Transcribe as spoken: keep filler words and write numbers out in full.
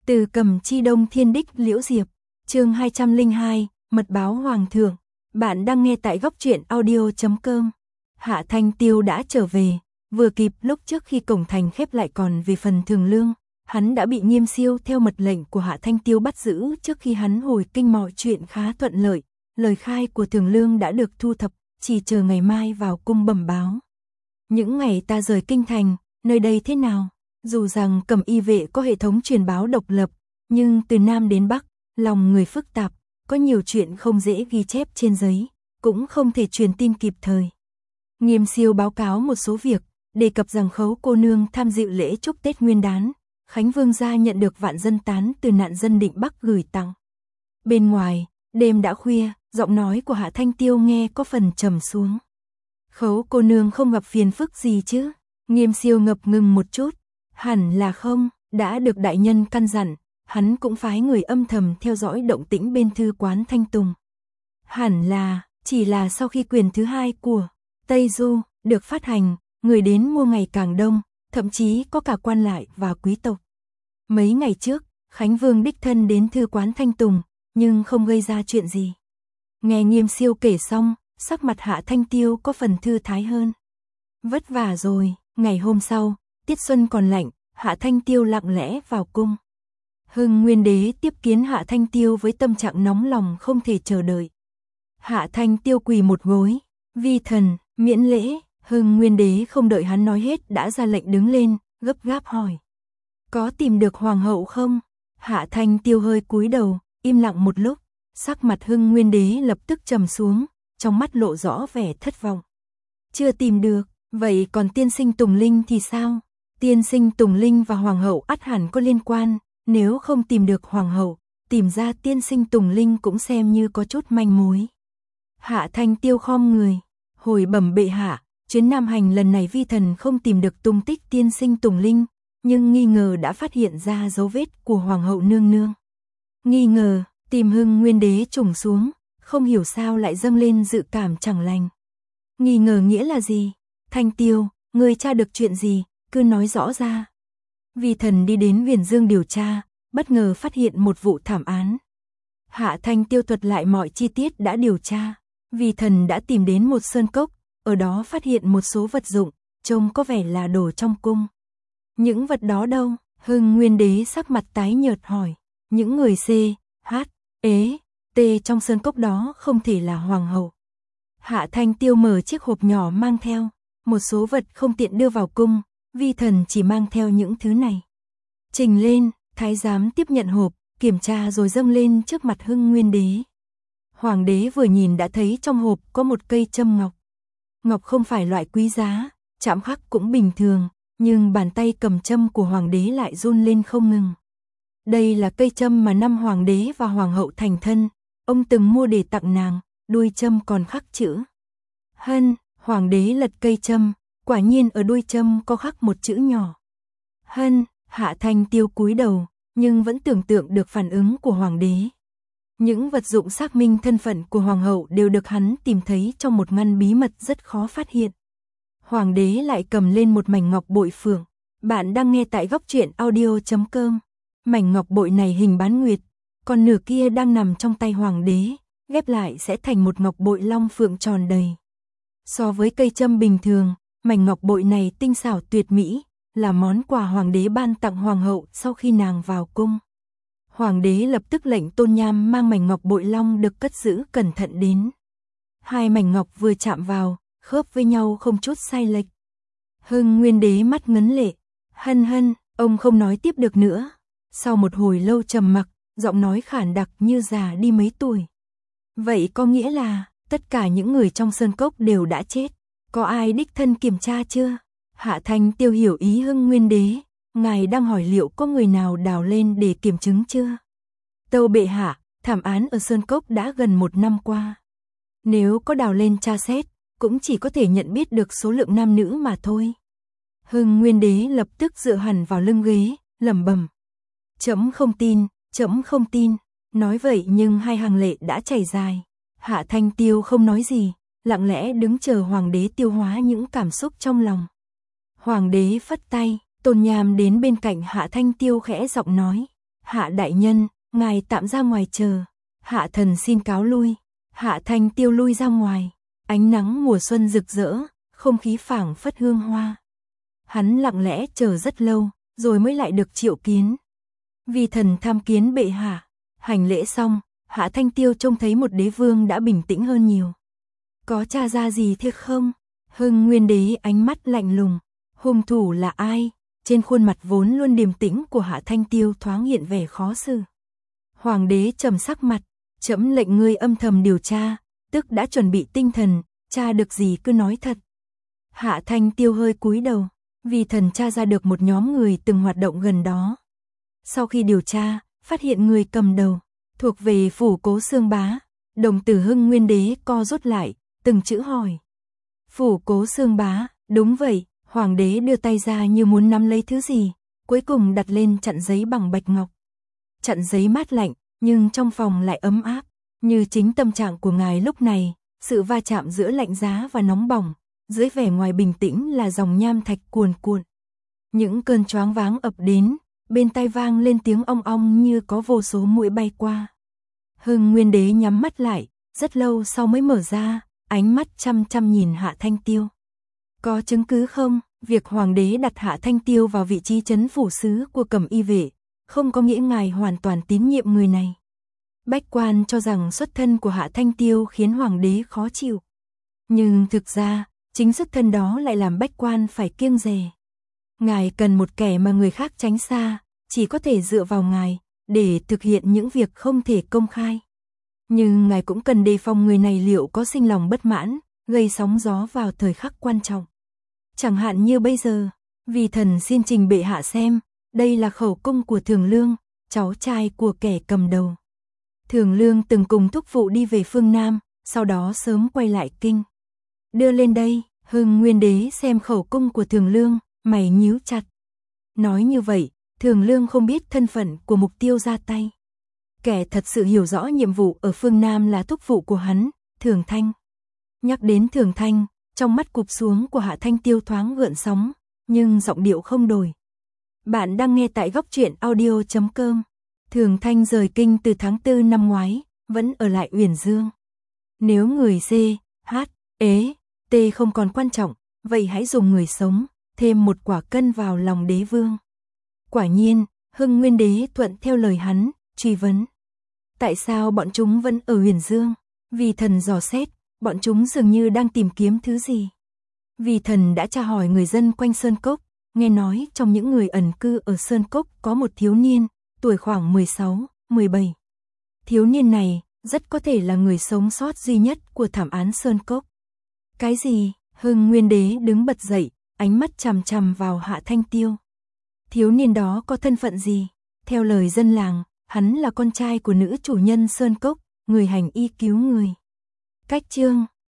Từ Cầm Chi Đông Thiên Đích Liễu Diệp, chương hai trăm lẻ hai, Mật báo Hoàng thượng. Bạn đang nghe tại góc truyện audio chấm com. Hạ Thanh Tiêu đã trở về, vừa kịp lúc trước khi cổng thành khép lại. Còn về phần Thường Lương, hắn đã bị Nghiêm Siêu theo mật lệnh của Hạ Thanh Tiêu bắt giữ. Trước khi hắn hồi kinh mọi chuyện khá thuận lợi, lời khai của Thường Lương đã được thu thập, chỉ chờ ngày mai vào cung bẩm báo. Những ngày ta rời kinh thành, nơi đây thế nào? Dù rằng Cẩm Y vệ có hệ thống truyền báo độc lập, nhưng từ Nam đến Bắc, lòng người phức tạp, có nhiều chuyện không dễ ghi chép trên giấy, cũng không thể truyền tin kịp thời. Nghiêm Siêu báo cáo một số việc, đề cập rằng Khấu cô nương tham dự lễ chúc Tết Nguyên đán, Khánh Vương gia nhận được vạn dân tán từ nạn dân Định Bắc gửi tặng. Bên ngoài, đêm đã khuya, giọng nói của Hạ Thanh Tiêu nghe có phần trầm xuống. Khấu cô nương không gặp phiền phức gì chứ? Nghiêm Siêu ngập ngừng một chút. Hẳn là không, đã được đại nhân căn dặn, hắn cũng phái người âm thầm theo dõi động tĩnh bên thư quán Thanh Tùng. Hẳn là, chỉ là sau khi quyền thứ hai của Tây Du được phát hành, người đến mua ngày càng đông, thậm chí có cả quan lại và quý tộc. Mấy ngày trước, Khánh Vương đích thân đến thư quán Thanh Tùng, nhưng không gây ra chuyện gì. Nghe Nghiêm Siêu kể xong, sắc mặt Hạ Thanh Tiêu có phần thư thái hơn. Vất vả rồi. Ngày hôm sau, tiết xuân còn lạnh, Hạ Thanh Tiêu lặng lẽ vào cung. Hưng Nguyên Đế tiếp kiến Hạ Thanh Tiêu với tâm trạng nóng lòng không thể chờ đợi. Hạ Thanh Tiêu quỳ một gối, vi thần, miễn lễ. Hưng Nguyên Đế không đợi hắn nói hết đã ra lệnh đứng lên, gấp gáp hỏi. Có tìm được hoàng hậu không? Hạ Thanh Tiêu hơi cúi đầu, im lặng một lúc, sắc mặt Hưng Nguyên Đế lập tức trầm xuống, trong mắt lộ rõ vẻ thất vọng. Chưa tìm được. Vậy còn tiên sinh Tùng Linh thì sao? Tiên sinh Tùng Linh và hoàng hậu ắt hẳn có liên quan, nếu không tìm được hoàng hậu, tìm ra tiên sinh Tùng Linh cũng xem như có chút manh mối. Hạ Thanh Tiêu khom người, hồi bẩm bệ hạ, chuyến Nam hành lần này vi thần không tìm được tung tích tiên sinh Tùng Linh, nhưng nghi ngờ đã phát hiện ra dấu vết của hoàng hậu nương nương. Nghi ngờ, tìm Hưng Nguyên Đế trùng xuống, không hiểu sao lại dâng lên dự cảm chẳng lành. Nghi ngờ nghĩa là gì? Thanh Tiêu, ngươi tra được chuyện gì, cứ nói rõ ra. Vi thần đi đến Huyền Dương điều tra, bất ngờ phát hiện một vụ thảm án. Hạ Thanh Tiêu thuật lại mọi chi tiết đã điều tra. Vi thần đã tìm đến một sơn cốc, ở đó phát hiện một số vật dụng, trông có vẻ là đồ trong cung. Những vật đó đâu? Hưng Nguyên Đế sắc mặt tái nhợt hỏi. Những người C, H, E, T trong sơn cốc đó không thể là hoàng hậu. Hạ Thanh Tiêu mở chiếc hộp nhỏ mang theo. Một số vật không tiện đưa vào cung, vi thần chỉ mang theo những thứ này. Trình lên, thái giám tiếp nhận hộp, kiểm tra rồi dâng lên trước mặt Hưng Nguyên Đế. Hoàng đế vừa nhìn đã thấy trong hộp có một cây châm ngọc. Ngọc không phải loại quý giá, chạm khắc cũng bình thường, nhưng bàn tay cầm châm của hoàng đế lại run lên không ngừng. Đây là cây châm mà năm hoàng đế và hoàng hậu thành thân, ông từng mua để tặng nàng, đuôi châm còn khắc chữ Hân. Hoàng đế lật cây châm, quả nhiên ở đuôi châm có khắc một chữ nhỏ. Hân. Hạ Thanh Tiêu cúi đầu, nhưng vẫn tưởng tượng được phản ứng của hoàng đế. Những vật dụng xác minh thân phận của hoàng hậu đều được hắn tìm thấy trong một ngăn bí mật rất khó phát hiện. Hoàng đế lại cầm lên một mảnh ngọc bội phượng. Bạn đang nghe tại góc truyện audio chấm com. Mảnh ngọc bội này hình bán nguyệt, còn nửa kia đang nằm trong tay hoàng đế, ghép lại sẽ thành một ngọc bội long phượng tròn đầy. So với cây châm bình thường, mảnh ngọc bội này tinh xảo tuyệt mỹ, là món quà hoàng đế ban tặng hoàng hậu sau khi nàng vào cung. Hoàng đế lập tức lệnh Tôn Nham mang mảnh ngọc bội long được cất giữ cẩn thận đến. Hai mảnh ngọc vừa chạm vào, khớp với nhau không chút sai lệch. Hưng Nguyên Đế mắt ngấn lệ. Hân hân, ông không nói tiếp được nữa. Sau một hồi lâu trầm mặc, giọng nói khản đặc như già đi mấy tuổi. Vậy có nghĩa là tất cả những người trong sơn cốc đều đã chết. Có ai đích thân kiểm tra chưa? Hạ Thanh Tiêu hiểu ý Hưng Nguyên Đế. Ngài đang hỏi liệu có người nào đào lên để kiểm chứng chưa? Tâu bệ hạ, thảm án ở sơn cốc đã gần một năm qua. Nếu có đào lên tra xét, cũng chỉ có thể nhận biết được số lượng nam nữ mà thôi. Hưng Nguyên Đế lập tức dựa hẳn vào lưng ghế, lẩm bẩm. Trẫm không tin, trẫm không tin. Nói vậy nhưng hai hàng lệ đã chảy dài. Hạ Thanh Tiêu không nói gì, lặng lẽ đứng chờ hoàng đế tiêu hóa những cảm xúc trong lòng. Hoàng đế phất tay, Tôn Nham đến bên cạnh Hạ Thanh Tiêu khẽ giọng nói. Hạ đại nhân, ngài tạm ra ngoài chờ. Hạ thần xin cáo lui. Hạ Thanh Tiêu lui ra ngoài. Ánh nắng mùa xuân rực rỡ, không khí phảng phất hương hoa. Hắn lặng lẽ chờ rất lâu, rồi mới lại được triệu kiến. Vì thần tham kiến bệ hạ. Hành lễ xong, Hạ Thanh Tiêu trông thấy một đế vương đã bình tĩnh hơn nhiều. Có tra ra gì thế không? Hưng Nguyên Đế ánh mắt lạnh lùng. Hung thủ là ai? Trên khuôn mặt vốn luôn điềm tĩnh của Hạ Thanh Tiêu thoáng hiện vẻ khó xử. Hoàng đế trầm sắc mặt, trẫm lệnh ngươi âm thầm điều tra, tức đã chuẩn bị tinh thần, tra được gì cứ nói thật. Hạ Thanh Tiêu hơi cúi đầu, vì thần tra ra được một nhóm người từng hoạt động gần đó. Sau khi điều tra, phát hiện người cầm đầu, thuộc về phủ Cố Xương Bá. Đồng tử Hưng Nguyên Đế co rút lại, từng chữ hỏi. Phủ Cố Xương Bá, đúng vậy. Hoàng đế đưa tay ra như muốn nắm lấy thứ gì, cuối cùng đặt lên chặn giấy bằng bạch ngọc. Chặn giấy mát lạnh, nhưng trong phòng lại ấm áp, như chính tâm trạng của ngài lúc này, sự va chạm giữa lạnh giá và nóng bỏng, dưới vẻ ngoài bình tĩnh là dòng nham thạch cuồn cuộn. Những cơn choáng váng ập đến, bên tai vang lên tiếng ong ong như có vô số muỗi bay qua. Hưng Nguyên Đế nhắm mắt lại, rất lâu sau mới mở ra, ánh mắt chăm chăm nhìn Hạ Thanh Tiêu. Có chứng cứ không? Việc hoàng đế đặt Hạ Thanh Tiêu vào vị trí trấn phủ sứ của Cẩm Y vệ, không có nghĩa ngài hoàn toàn tín nhiệm người này. Bách quan cho rằng xuất thân của Hạ Thanh Tiêu khiến hoàng đế khó chịu. Nhưng thực ra, chính xuất thân đó lại làm bách quan phải kiêng dè. Ngài cần một kẻ mà người khác tránh xa, chỉ có thể dựa vào ngài, để thực hiện những việc không thể công khai. Nhưng ngài cũng cần đề phòng người này liệu có sinh lòng bất mãn, gây sóng gió vào thời khắc quan trọng. Chẳng hạn như bây giờ, vì thần xin trình bệ hạ xem, đây là khẩu cung của Thường Lương, cháu trai của kẻ cầm đầu. Thường Lương từng cùng thúc phụ đi về phương Nam, sau đó sớm quay lại kinh. Đưa lên đây, Hưng Nguyên Đế xem khẩu cung của Thường Lương, mày nhíu chặt. Nói như vậy, Thường Lương không biết thân phận của mục tiêu ra tay. Kẻ thật sự hiểu rõ nhiệm vụ ở phương Nam là thúc phụ của hắn, Thường Thanh. Nhắc đến Thường Thanh, trong mắt cụp xuống của Hạ Thanh Tiêu thoáng gợn sóng, nhưng giọng điệu không đổi. Bạn đang nghe tại góc truyện audio chấm com. Thường Thanh rời kinh từ tháng tư năm ngoái, vẫn ở lại Uyển Dương. Nếu người C, H, E, T không còn quan trọng, vậy hãy dùng người sống, thêm một quả cân vào lòng đế vương. Quả nhiên, Hưng Nguyên Đế thuận theo lời hắn, truy vấn. Tại sao bọn chúng vẫn ở Uyển Dương? Vì thần dò xét, bọn chúng dường như đang tìm kiếm thứ gì. Vì thần đã tra hỏi người dân quanh Sơn Cốc, nghe nói trong những người ẩn cư ở Sơn Cốc có một thiếu niên, tuổi khoảng mười sáu, mười bảy. Thiếu niên này, rất có thể là người sống sót duy nhất của thảm án Sơn Cốc. Cái gì? Hưng Nguyên Đế đứng bật dậy, ánh mắt chằm chằm vào Hạ Thanh Tiêu. Thiếu niên đó có thân phận gì? Theo lời dân làng, hắn là con trai của nữ chủ nhân Sơn Cốc, người hành y cứu người. Cách chương